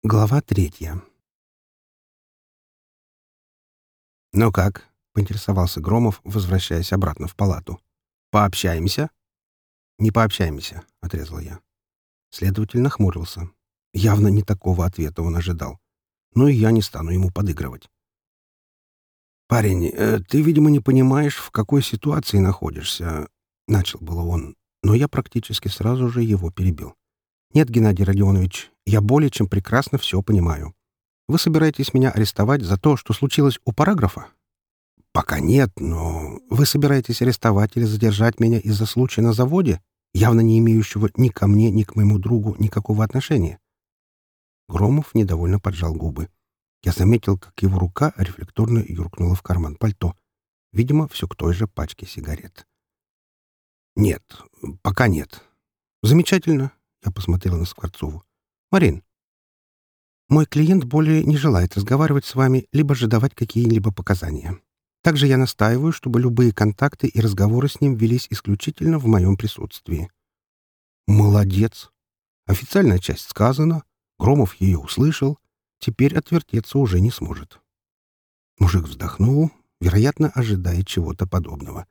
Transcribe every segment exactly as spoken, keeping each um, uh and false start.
Глава третья. «Ну как?» — поинтересовался Громов, возвращаясь обратно в палату. «Пообщаемся?» «Не пообщаемся», — отрезал я. Следователь нахмурился. Явно не такого ответа он ожидал. Но и я не стану ему подыгрывать. «Парень, э, ты, видимо, не понимаешь, в какой ситуации находишься», — начал было он, но я практически сразу же его перебил. «Нет, Геннадий Родионович, я более чем прекрасно все понимаю. Вы собираетесь меня арестовать за то, что случилось у параграфа?» «Пока нет, но вы собираетесь арестовать или задержать меня из-за случая на заводе, явно не имеющего ни ко мне, ни к моему другу никакого отношения?» Громов недовольно поджал губы. Я заметил, как его рука рефлекторно юркнула в карман пальто. Видимо, все к той же пачке сигарет. «Нет, пока нет». «Замечательно», — я посмотрел на Скворцову. «Марин, мой клиент более не желает разговаривать с вами, либо же давать какие-либо показания. Также я настаиваю, чтобы любые контакты и разговоры с ним велись исключительно в моем присутствии». «Молодец! Официальная часть сказана, Громов ее услышал, теперь отвертеться уже не сможет». Мужик вздохнул, вероятно, ожидая чего-то подобного.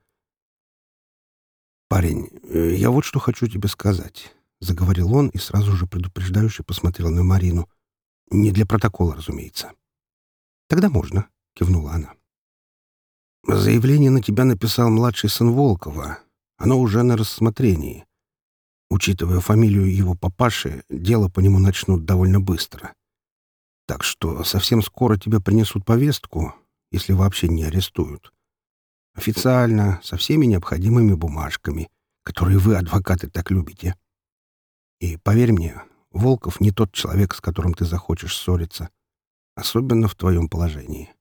«Парень, э, я вот что хочу тебе сказать», — заговорил он и сразу же предупреждающе посмотрел на Марину. «Не для протокола, разумеется». «Тогда можно», — кивнула она. «Заявление на тебя написал младший сын Волкова. Оно уже на рассмотрении. Учитывая фамилию его папаши, дело по нему начнут довольно быстро. Так что совсем скоро тебе принесут повестку, если вообще не арестуют. Официально, со всеми необходимыми бумажками, которые вы, адвокаты, так любите. И поверь мне, Волков не тот человек, с которым ты захочешь ссориться, особенно в твоем положении».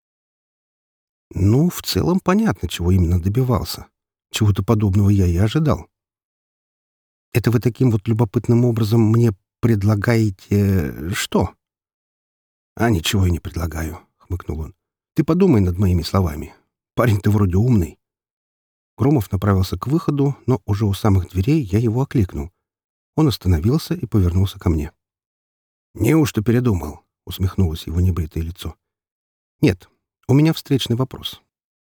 Ну, в целом понятно, чего именно добивался. Чего-то подобного я и ожидал. «Это вы таким вот любопытным образом мне предлагаете... что?» «А ничего я не предлагаю», — хмыкнул он. «Ты подумай над моими словами. Парень ты вроде умный». Громов направился к выходу, но уже у самых дверей я его окликнул. Он остановился и повернулся ко мне. «Неужто передумал?» — усмехнулось его небритое лицо. «Нет, у меня встречный вопрос».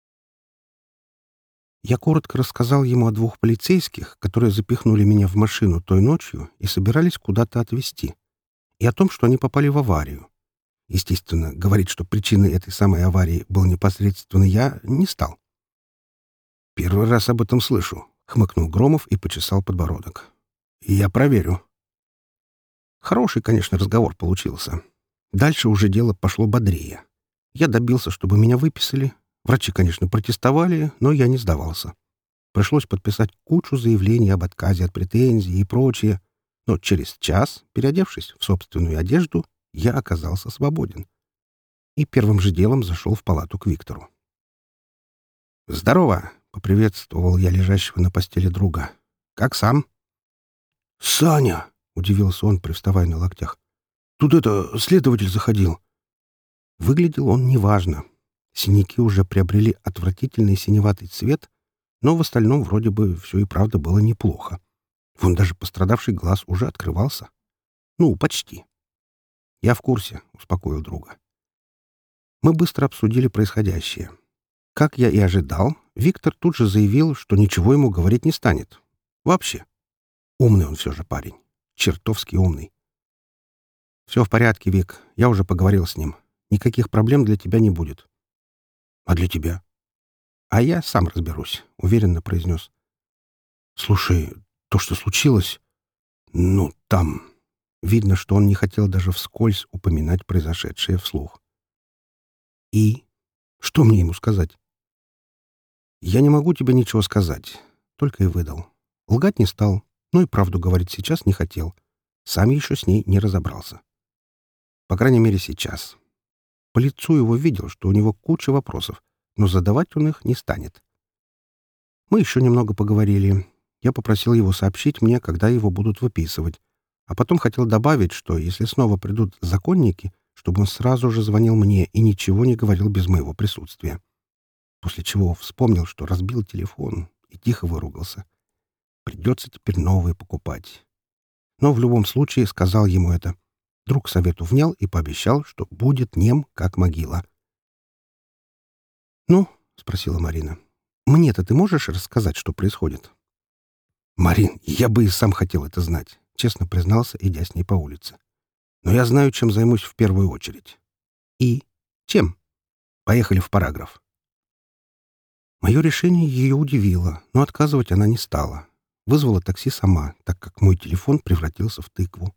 Я коротко рассказал ему о двух полицейских, которые запихнули меня в машину той ночью и собирались куда-то отвезти, и о том, что они попали в аварию. Естественно, говорить, что причиной этой самой аварии был непосредственно я, не стал. «Первый раз об этом слышу», — хмыкнул Громов и почесал подбородок. «Я проверю». Хороший, конечно, разговор получился. Дальше уже дело пошло бодрее. Я добился, чтобы меня выписали. Врачи, конечно, протестовали, но я не сдавался. Пришлось подписать кучу заявлений об отказе от претензий и прочее. Но через час, переодевшись в собственную одежду, я оказался свободен. И первым же делом зашел в палату к Виктору. «Здорово!» — поприветствовал я лежащего на постели друга. «Как сам?» «Саня!» — удивился он, привставая на локтях. «Тут это, следователь заходил». Выглядел он неважно. Синяки уже приобрели отвратительный синеватый цвет, но в остальном вроде бы все и правда было неплохо. Вон даже пострадавший глаз уже открывался. Ну, почти. «Я в курсе», — успокоил друга. Мы быстро обсудили происходящее. Как я и ожидал, Виктор тут же заявил, что ничего ему говорить не станет. Вообще. Умный он все же парень. Чертовски умный. «Все в порядке, Вик. Я уже поговорил с ним. Никаких проблем для тебя не будет». «А для тебя?» «А я сам разберусь», — уверенно произнес. «Слушай, то, что случилось... Ну, там...» Видно, что он не хотел даже вскользь упоминать произошедшее вслух. «И? Что мне ему сказать?» «Я не могу тебе ничего сказать», — только и выдал. Лгать не стал, но и правду говорить сейчас не хотел. Сам еще с ней не разобрался. По крайней мере, сейчас. По лицу его видел, что у него куча вопросов, но задавать он их не станет. Мы еще немного поговорили. Я попросил его сообщить мне, когда его будут выписывать, а потом хотел добавить, что если снова придут законники, чтобы он сразу же звонил мне и ничего не говорил без моего присутствия. После чего вспомнил, что разбил телефон, и тихо выругался. Придется теперь новые покупать. Но в любом случае сказал ему это. Друг совету внял и пообещал, что будет нем, как могила. «Ну?» — спросила Марина. «Мне-то ты можешь рассказать, что происходит?» «Марин, я бы и сам хотел это знать», — честно признался, идя с ней по улице. «Но я знаю, чем займусь в первую очередь». «И? Чем?» «Поехали в параграф». Мое решение ее удивило, но отказывать она не стала. Вызвала такси сама, так как мой телефон превратился в тыкву.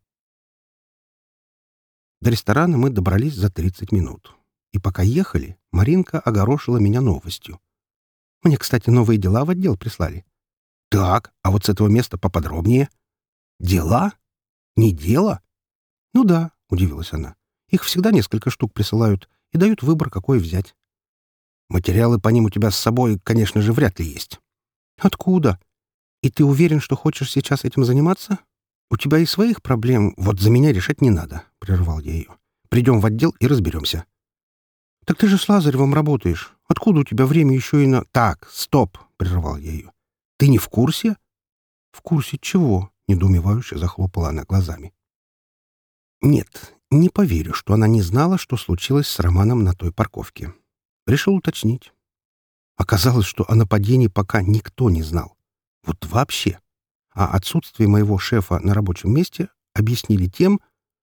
До ресторана мы добрались за тридцать минут. И пока ехали, Маринка огорошила меня новостью. «Мне, кстати, новые дела в отдел прислали». «Так, а вот с этого места поподробнее». «Дела? Не дело?» «Ну да», — удивилась она. «Их всегда несколько штук присылают и дают выбор, какой взять». «Материалы по ним у тебя с собой, конечно же, вряд ли есть». «Откуда? И ты уверен, что хочешь сейчас этим заниматься? У тебя и своих проблем, вот за меня решать не надо», — прервал я ее. «Придем в отдел и разберемся». «Так ты же с Лазаревым работаешь. Откуда у тебя время еще и на...» «Так, стоп!» — прервал я ее. «Ты не в курсе?» «В курсе чего?» — недоумевающе захлопала она глазами. Нет, не поверю, что она не знала, что случилось с Романом на той парковке. Решил уточнить. Оказалось, что о нападении пока никто не знал. Вот вообще. А отсутствие моего шефа на рабочем месте объяснили тем...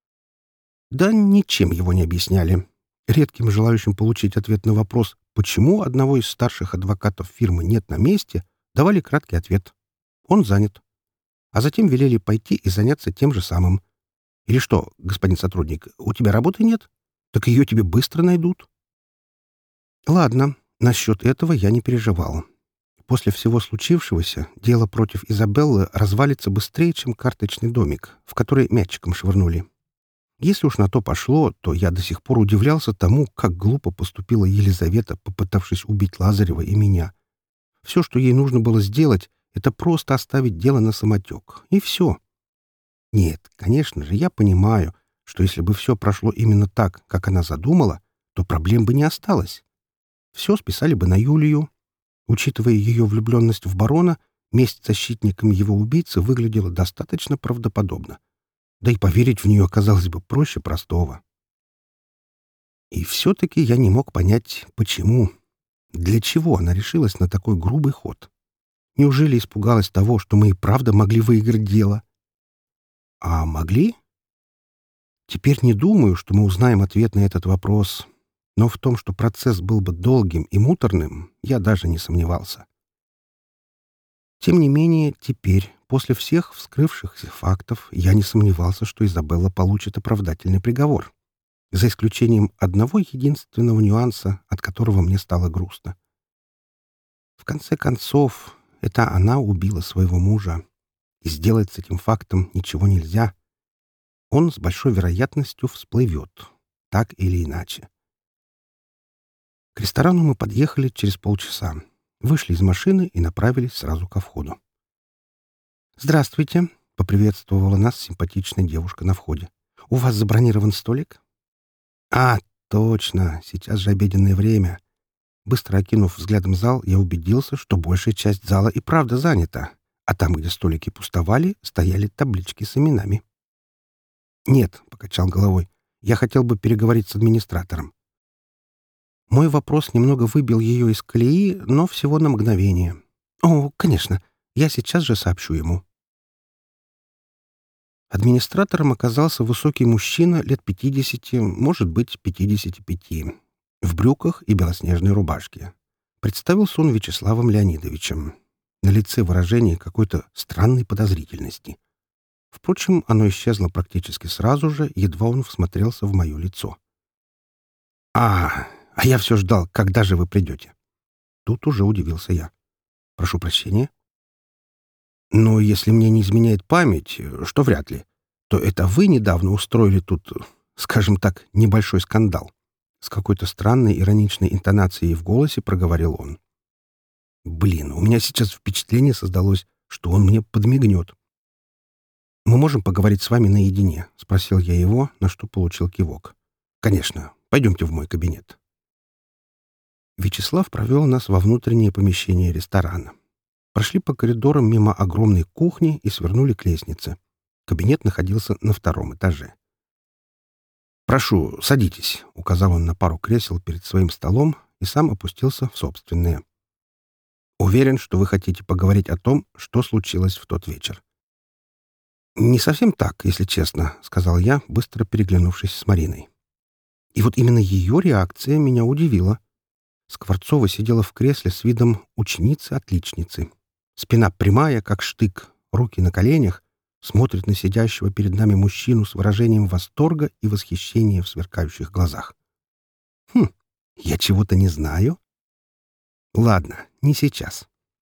Да ничем его не объясняли. Редким желающим получить ответ на вопрос, почему одного из старших адвокатов фирмы нет на месте, давали краткий ответ. Он занят. А затем велели пойти и заняться тем же самым. Или что, господин сотрудник, у тебя работы нет? Так ее тебе быстро найдут. Ладно, насчет этого я не переживал. После всего случившегося дело против Изабеллы развалится быстрее, чем карточный домик, в который мячиком швырнули. Если уж на то пошло, то я до сих пор удивлялся тому, как глупо поступила Елизавета, попытавшись убить Лазарева и меня. Все, что ей нужно было сделать, это просто оставить дело на самотек. И все. Нет, конечно же, я понимаю, что если бы все прошло именно так, как она задумала, то проблем бы не осталось. Все списали бы на Юлию. Учитывая ее влюбленность в барона, месть защитникам его убийцы выглядела достаточно правдоподобно. Да и поверить в нее оказалось бы проще простого. И все-таки я не мог понять, почему. Для чего она решилась на такой грубый ход? Неужели испугалась того, что мы и правда могли выиграть дело? А могли? Теперь не думаю, что мы узнаем ответ на этот вопрос. Но в том, что процесс был бы долгим и муторным, я даже не сомневался. Тем не менее, теперь, после всех вскрывшихся фактов, я не сомневался, что Изабелла получит оправдательный приговор. За исключением одного единственного нюанса, от которого мне стало грустно. В конце концов, это она убила своего мужа. И сделать с этим фактом ничего нельзя. Он с большой вероятностью всплывет, так или иначе. К ресторану мы подъехали через полчаса. Вышли из машины и направились сразу ко входу. «Здравствуйте!» — поприветствовала нас симпатичная девушка на входе. «У вас забронирован столик?» «А, точно! Сейчас же обеденное время!» Быстро окинув взглядом зал, я убедился, что большая часть зала и правда занята, а там, где столики пустовали, стояли таблички с именами. «Нет», — покачал головой, — «я хотел бы переговорить с администратором». Мой вопрос немного выбил ее из колеи, но всего на мгновение. «О, конечно, я сейчас же сообщу ему». Администратором оказался высокий мужчина лет пятидесяти, может быть, пятидесяти пяти, в брюках и белоснежной рубашке. Представился он Вячеславом Леонидовичем. На лице выражение какой-то странной подозрительности. Впрочем, оно исчезло практически сразу же, едва он всмотрелся в мое лицо. «А, а я все ждал, когда же вы придете?» Тут уже удивился я. «Прошу прощения». «Но если мне не изменяет память, что вряд ли, то это вы недавно устроили тут, скажем так, небольшой скандал». С какой-то странной ироничной интонацией в голосе проговорил он. «Блин, у меня сейчас впечатление создалось, что он мне подмигнет». «Мы можем поговорить с вами наедине?» — спросил я его, на что получил кивок. «Конечно. Пойдемте в мой кабинет». Вячеслав провел нас во внутреннее помещение ресторана. Прошли по коридорам мимо огромной кухни и свернули к лестнице. Кабинет находился на втором этаже. «Прошу, садитесь», — указал он на пару кресел перед своим столом и сам опустился в собственные. «Уверен, что вы хотите поговорить о том, что случилось в тот вечер». «Не совсем так, если честно», — сказал я, быстро переглянувшись с Мариной. И вот именно ее реакция меня удивила. Скворцова сидела в кресле с видом ученицы-отличницы. Спина прямая, как штык, руки на коленях, смотрит на сидящего перед нами мужчину с выражением восторга и восхищения в сверкающих глазах. «Хм, я чего-то не знаю?» «Ладно, не сейчас».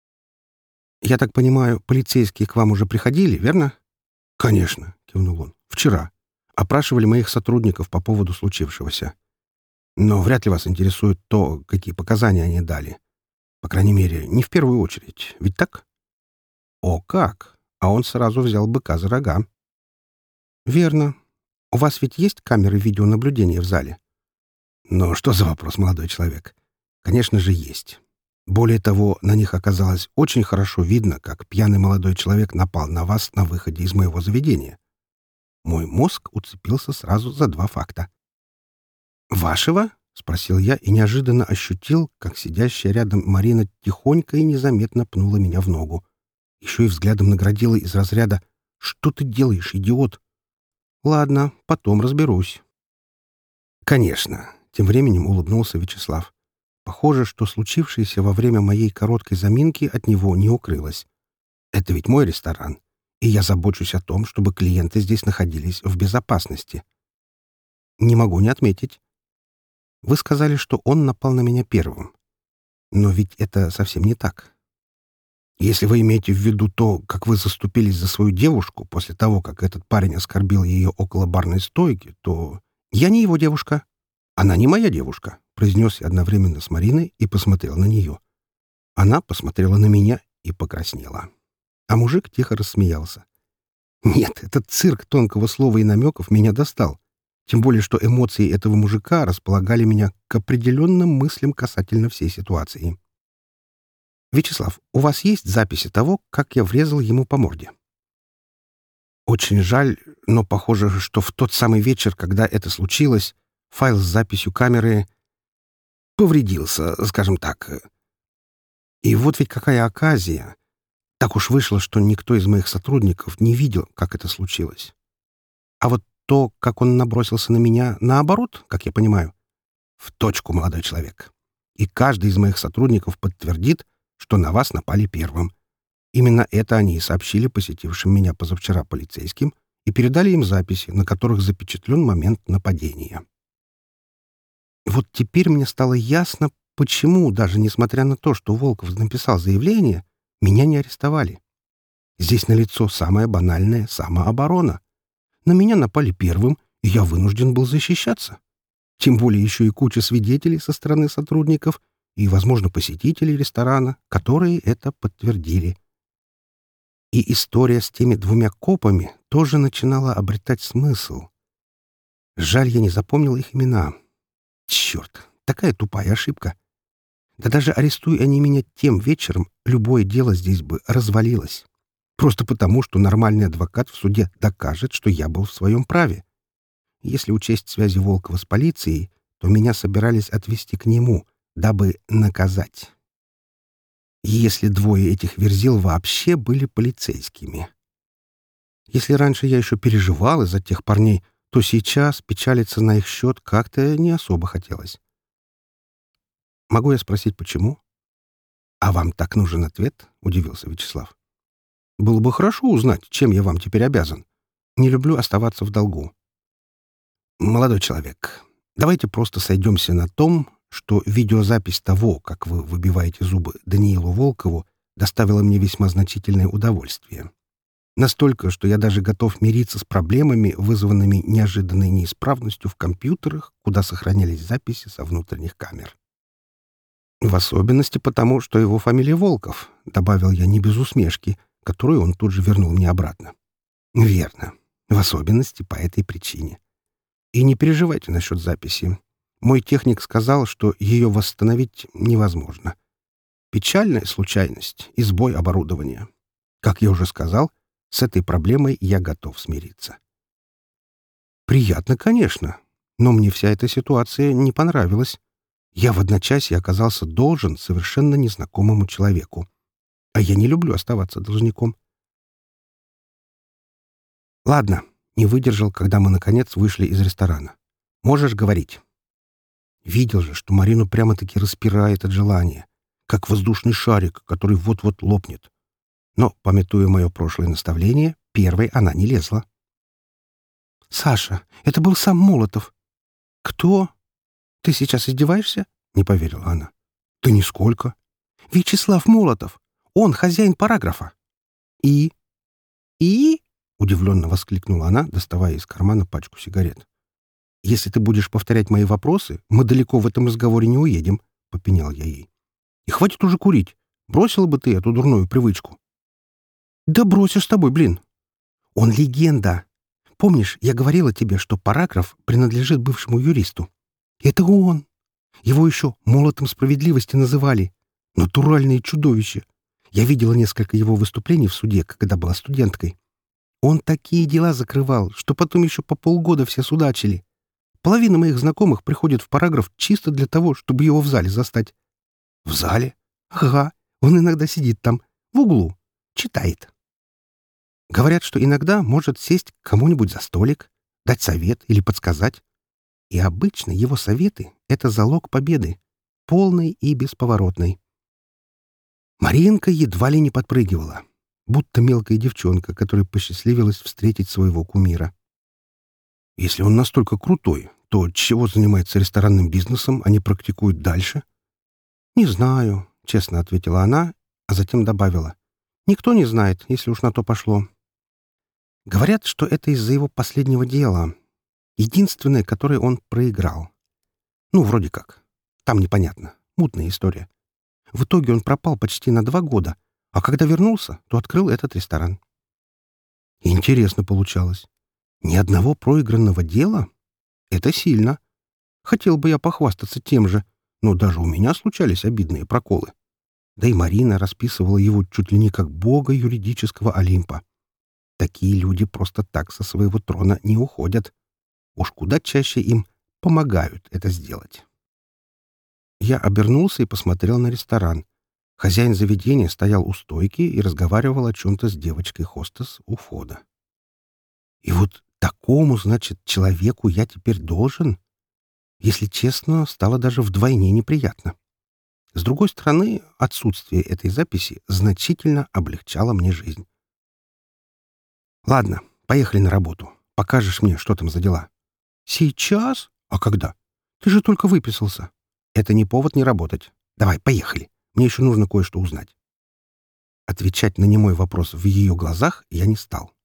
«Я так понимаю, полицейские к вам уже приходили, верно?» «Конечно», — кивнул он. «Вчера. Опрашивали моих сотрудников по поводу случившегося. Но вряд ли вас интересует то, какие показания они дали. По крайней мере, не в первую очередь. Ведь так?» «О, как! А он сразу взял быка за рога». «Верно. У вас ведь есть камеры видеонаблюдения в зале?» «Но что за вопрос, молодой человек? Конечно же, есть. Более того, на них оказалось очень хорошо видно, как пьяный молодой человек напал на вас на выходе из моего заведения. Мой мозг уцепился сразу за два факта». «Вашего?» — спросил я и неожиданно ощутил, как сидящая рядом Марина тихонько и незаметно пнула меня в ногу. Еще и взглядом наградила из разряда «Что ты делаешь, идиот?» «Ладно, потом разберусь». «Конечно», — тем временем улыбнулся Вячеслав. Похоже, что случившееся во время моей короткой заминки от него не укрылось. «Это ведь мой ресторан, и я забочусь о том, чтобы клиенты здесь находились в безопасности». «Не могу не отметить. Вы сказали, что он напал на меня первым. Но ведь это совсем не так. Если вы имеете в виду то, как вы заступились за свою девушку после того, как этот парень оскорбил ее около барной стойки, то я не его девушка. Она не моя девушка», — произнес я одновременно с Мариной и посмотрел на нее. Она посмотрела на меня и покраснела. А мужик тихо рассмеялся. «Нет, этот цирк тонкого слова и намеков меня достал. Тем более, что эмоции этого мужика располагали меня к определенным мыслям касательно всей ситуации. «Вячеслав, у вас есть записи того, как я врезал ему по морде?» «Очень жаль, но похоже, что в тот самый вечер, когда это случилось, файл с записью камеры повредился, скажем так. И вот ведь какая оказия. Так уж вышло, что никто из моих сотрудников не видел, как это случилось. А вот то, как он набросился на меня, наоборот, как я понимаю, в точку, молодой человек. И каждый из моих сотрудников подтвердит, что на вас напали первым. Именно это они и сообщили посетившим меня позавчера полицейским и передали им записи, на которых запечатлен момент нападения. Вот теперь мне стало ясно, почему, даже несмотря на то, что Волков написал заявление, меня не арестовали. Здесь налицо самая банальная самооборона. На меня напали первым, и я вынужден был защищаться. Тем более еще и куча свидетелей со стороны сотрудников и, возможно, посетителей ресторана, которые это подтвердили. И история с теми двумя копами тоже начинала обретать смысл. Жаль, я не запомнил их имена. Черт, такая тупая ошибка. Да даже арестуя они меня тем вечером, любое дело здесь бы развалилось. Просто потому, что нормальный адвокат в суде докажет, что я был в своем праве. Если учесть связи Волкова с полицией, то меня собирались отвезти к нему, дабы наказать. И если двое этих верзил вообще были полицейскими. Если раньше я еще переживал из-за тех парней, то сейчас печалиться на их счет как-то не особо хотелось. «Могу я спросить, почему?» «А вам так нужен ответ?» — удивился Вячеслав. «Было бы хорошо узнать, чем я вам теперь обязан. Не люблю оставаться в долгу». «Молодой человек, давайте просто сойдемся на том, что видеозапись того, как вы выбиваете зубы Даниилу Волкову, доставила мне весьма значительное удовольствие. Настолько, что я даже готов мириться с проблемами, вызванными неожиданной неисправностью в компьютерах, куда сохранялись записи со внутренних камер. В особенности потому, что его фамилия Волков», — добавил я не без усмешки, которую он тут же вернул мне обратно. «Верно. В особенности по этой причине. И не переживайте насчет записи. Мой техник сказал, что ее восстановить невозможно. Печальная случайность и сбой оборудования. Как я уже сказал, с этой проблемой я готов смириться». «Приятно, конечно. Но мне вся эта ситуация не понравилась. Я в одночасье оказался должен совершенно незнакомому человеку. А я не люблю оставаться должником. Ладно, не выдержал, когда мы, наконец, вышли из ресторана. Можешь говорить. Видел же, что Марину прямо-таки распирает от желания, как воздушный шарик, который вот-вот лопнет. Но, памятуя мое прошлое наставление, первой она не лезла. «Саша, это был сам Молотов». «Кто? Ты сейчас издеваешься?» — не поверила она. «Да нисколько. Вячеслав Молотов. Он хозяин параграфа». «И?» «И?» — удивленно воскликнула она, доставая из кармана пачку сигарет. «Если ты будешь повторять мои вопросы, мы далеко в этом разговоре не уедем», — попенял я ей. «И хватит уже курить. Бросила бы ты эту дурную привычку». «Да бросишь с тобой, блин». «Он легенда. Помнишь, я говорила тебе, что параграф принадлежит бывшему юристу? Это он. Его еще молотом справедливости называли. Натуральное чудовище. Я видела несколько его выступлений в суде, когда была студенткой. Он такие дела закрывал, что потом еще по полгода все судачили. Половина моих знакомых приходит в параграф чисто для того, чтобы его в зале застать». «В зале?» «Ага. Он иногда сидит там, в углу. Читает. Говорят, что иногда может сесть к кому-нибудь за столик, дать совет или подсказать. И обычно его советы — это залог победы, полной и бесповоротной». Маринка едва ли не подпрыгивала, будто мелкая девчонка, которой посчастливилось встретить своего кумира. «Если он настолько крутой, то чего занимается ресторанным бизнесом, а не практикует дальше?» «Не знаю», — честно ответила она, а затем добавила. «Никто не знает, если уж на то пошло. Говорят, что это из-за его последнего дела. Единственное, которое он проиграл. Ну, вроде как. Там непонятно. Мутная история. В итоге он пропал почти на два года, а когда вернулся, то открыл этот ресторан». Интересно получалось. Ни одного проигранного дела? Это сильно. Хотел бы я похвастаться тем же, но даже у меня случались обидные проколы. Да и Марина расписывала его чуть ли не как бога юридического Олимпа. Такие люди просто так со своего трона не уходят. Уж куда чаще им помогают это сделать. Я обернулся и посмотрел на ресторан. Хозяин заведения стоял у стойки и разговаривал о чем-то с девочкой-хостес у входа. И вот такому, значит, человеку я теперь должен? Если честно, стало даже вдвойне неприятно. С другой стороны, отсутствие этой записи значительно облегчало мне жизнь. «Ладно, поехали на работу. Покажешь мне, что там за дела». «Сейчас? А когда? Ты же только выписался». «Это не повод не работать. Давай, поехали. Мне еще нужно кое-что узнать». Отвечать на немой вопрос в ее глазах я не стал.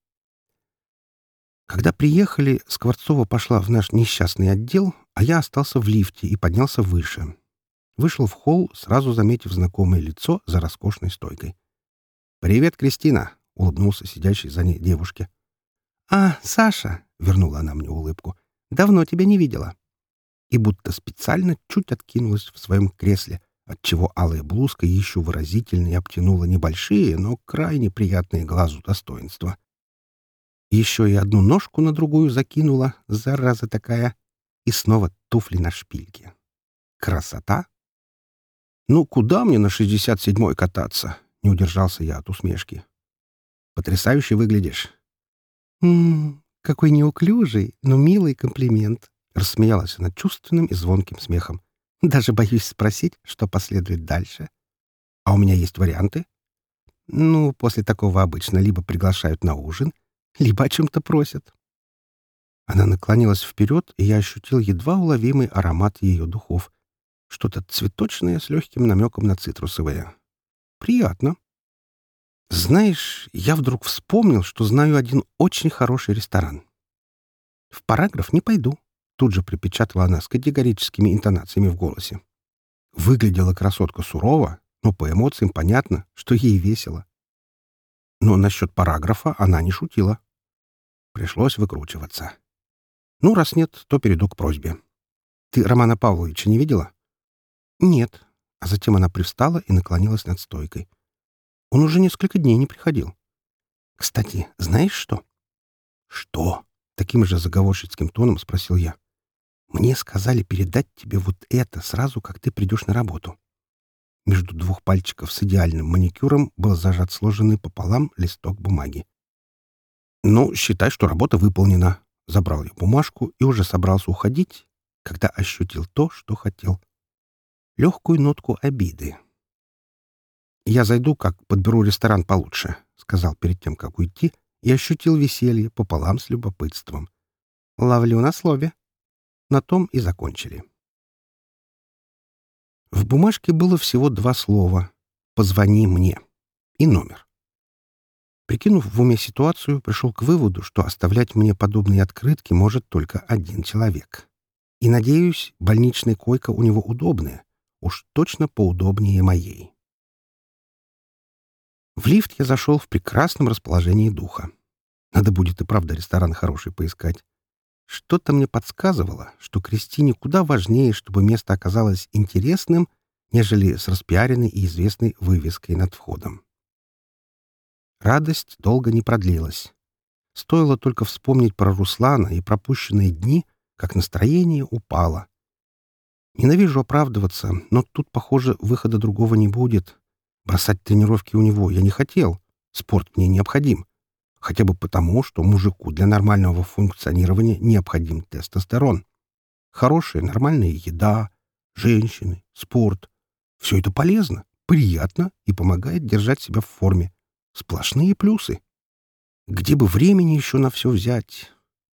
Когда приехали, Скворцова пошла в наш несчастный отдел, а я остался в лифте и поднялся выше. Вышел в холл, сразу заметив знакомое лицо за роскошной стойкой. «Привет, Кристина!» — улыбнулся сидящий за ней девушке. «А, Саша!» — вернула она мне улыбку. «Давно тебя не видела». И будто специально чуть откинулась в своем кресле, отчего алая блузка еще выразительнее обтянула небольшие, но крайне приятные глазу достоинства. Еще и одну ножку на другую закинула, зараза такая, и снова туфли на шпильке. Красота! «Ну, куда мне на шестьдесят седьмой кататься?» — не удержался я от усмешки. «Потрясающе выглядишь». «М-м, какой неуклюжий, но милый комплимент», — рассмеялась она чувственным и звонким смехом. «Даже боюсь спросить, что последует дальше». «А у меня есть варианты?» «Ну, после такого обычно либо приглашают на ужин, либо о чем-то просят». Она наклонилась вперед, и я ощутил едва уловимый аромат ее духов. Что-то цветочное с легким намеком на цитрусовое. Приятно. Знаешь, я вдруг вспомнил, что знаю один очень хороший ресторан. В параграф не пойду. Тут же припечатала она с категорическими интонациями в голосе. Выглядела красотка сурово, но по эмоциям понятно, что ей весело. Но насчет параграфа она не шутила. Пришлось выкручиваться. Ну, раз нет, то перейду к просьбе. Ты Романа Павловича не видела? Нет. А затем она привстала и наклонилась над стойкой. Он уже несколько дней не приходил. Кстати, знаешь что? Что? Таким же заговорщицким тоном спросил я. Мне сказали передать тебе вот это сразу, как ты придешь на работу. Между двух пальчиков с идеальным маникюром был зажат сложенный пополам листок бумаги. «Ну, считай, что работа выполнена». Забрал я бумажку и уже собрался уходить, когда ощутил то, что хотел. Легкую нотку обиды. «Я зайду, как подберу ресторан получше», — сказал перед тем, как уйти, и ощутил веселье пополам с любопытством. «Ловлю на слове». На том и закончили. В бумажке было всего два слова «Позвони мне» и номер. Прикинув в уме ситуацию, пришел к выводу, что оставлять мне подобные открытки может только один человек. И, надеюсь, больничная койка у него удобная, уж точно поудобнее моей. В лифт я зашел в прекрасном расположении духа. Надо будет и правда ресторан хороший поискать. Что-то мне подсказывало, что Кристине куда важнее, чтобы место оказалось интересным, нежели с распиаренной и известной вывеской над входом. Радость долго не продлилась. Стоило только вспомнить про Руслана и пропущенные дни, как настроение упало. Ненавижу оправдываться, но тут, похоже, выхода другого не будет. Бросать тренировки у него я не хотел. Спорт мне необходим. Хотя бы потому, что мужику для нормального функционирования необходим тестостерон. Хорошая, нормальная еда, женщины, спорт. Все это полезно, приятно и помогает держать себя в форме. Сплошные плюсы. Где бы времени еще на все взять?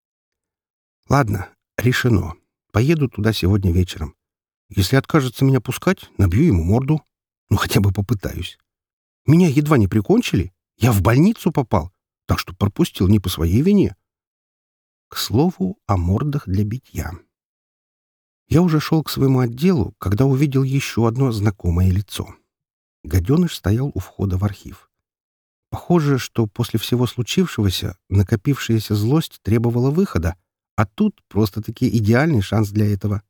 Ладно, решено. Поеду туда сегодня вечером. Если откажется меня пускать, набью ему морду. Ну, хотя бы попытаюсь. Меня едва не прикончили. Я в больницу попал, так что пропустил не по своей вине. К слову о мордах для битья. Я уже шел к своему отделу, когда увидел еще одно знакомое лицо. Гаденыш стоял у входа в архив. Похоже, что после всего случившегося накопившаяся злость требовала выхода, а тут просто-таки идеальный шанс для этого.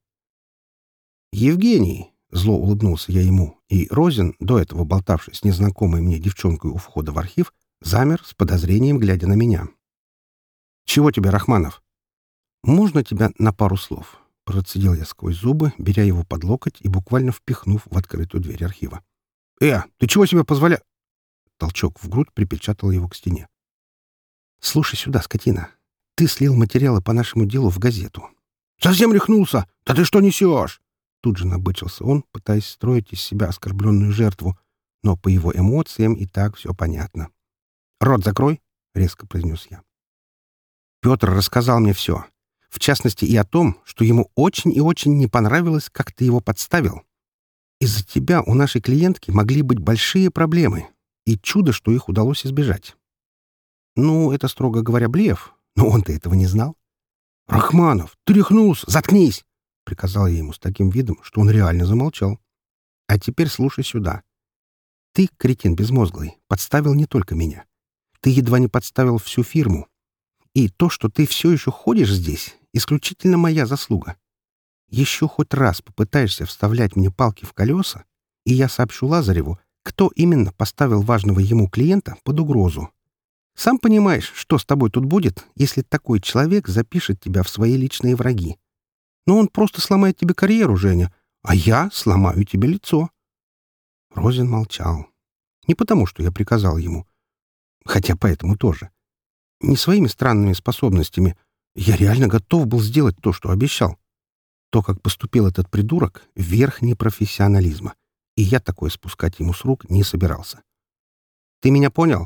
«Евгений!» — зло улыбнулся я ему, и Розин, до этого болтавший с незнакомой мне девчонкой у входа в архив, замер с подозрением, глядя на меня. «Чего тебе, Рахманов?» «Можно тебя на пару слов?» — процедил я сквозь зубы, беря его под локоть и буквально впихнув в открытую дверь архива. «Э, ты чего себе позволя...» Толчок в грудь припечатал его к стене. «Слушай сюда, скотина. Ты слил материалы по нашему делу в газету». «Совсем рехнулся? Да ты что несешь?» Тут же набычился он, пытаясь строить из себя оскорбленную жертву, но по его эмоциям и так все понятно. «Рот закрой!» — резко произнес я. «Петр рассказал мне все. В частности и о том, что ему очень и очень не понравилось, как ты его подставил. Из-за тебя у нашей клиентки могли быть большие проблемы. И чудо, что их удалось избежать. Ну, это, строго говоря, блеф, но он-то этого не знал. «Рахманов, ты рехнулся! Заткнись!» — приказал я ему с таким видом, что он реально замолчал. «А теперь слушай сюда. Ты, кретин безмозглый, подставил не только меня. Ты едва не подставил всю фирму. И то, что ты все еще ходишь здесь, исключительно моя заслуга. Еще хоть раз попытаешься вставлять мне палки в колеса, и я сообщу Лазареву, кто именно поставил важного ему клиента под угрозу. Сам понимаешь, что с тобой тут будет, если такой человек запишет тебя в свои личные враги. Но он просто сломает тебе карьеру, Женя, а я сломаю тебе лицо». Розин молчал. Не потому, что я приказал ему, хотя поэтому тоже. Не своими странными способностями. Я реально готов был сделать то, что обещал. То, как поступил этот придурок, — верх непрофессионализма. И я такое спускать ему с рук не собирался. «Ты меня понял?»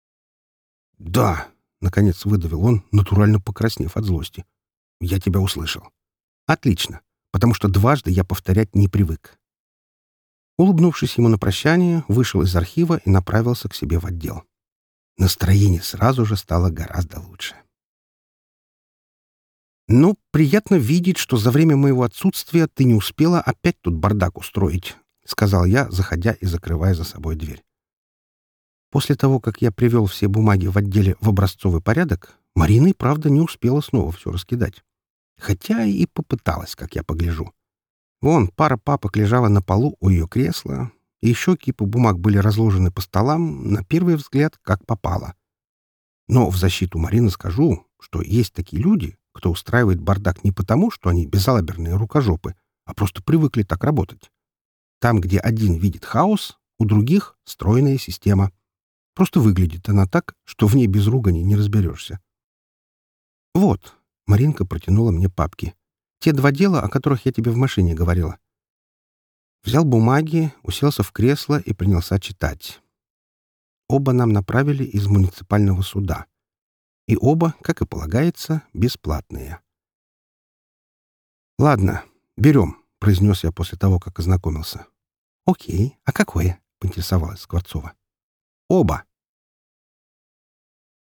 «Да», — наконец выдавил он, натурально покраснев от злости. «Я тебя услышал». «Отлично, потому что дважды я повторять не привык». Улыбнувшись ему на прощание, вышел из архива и направился к себе в отдел. Настроение сразу же стало гораздо лучше. «Ну, приятно видеть, что за время моего отсутствия ты не успела опять тут бардак устроить», — сказал я, заходя и закрывая за собой дверь. После того, как я привел все бумаги в отделе в образцовый порядок, Марина и правда не успела снова все раскидать. Хотя и попыталась, как я погляжу. Вон, пара папок лежала на полу у ее кресла, и еще кипы бумаг были разложены по столам, на первый взгляд, как попало. Но в защиту Марины скажу, что есть такие люди, кто устраивает бардак не потому, что они безалаберные рукожопы, а просто привыкли так работать. Там, где один видит хаос, у других — стройная система. Просто выглядит она так, что в ней без ругани не разберешься. «Вот», — Маринка протянула мне папки. «Те два дела, о которых я тебе в машине говорила». Взял бумаги, уселся в кресло и принялся читать. Оба нам направили из муниципального суда. И оба, как и полагается, бесплатные. «Ладно, берем», — произнес я после того, как ознакомился. «Окей, а какое?» — поинтересовалась Скворцова. «Оба»,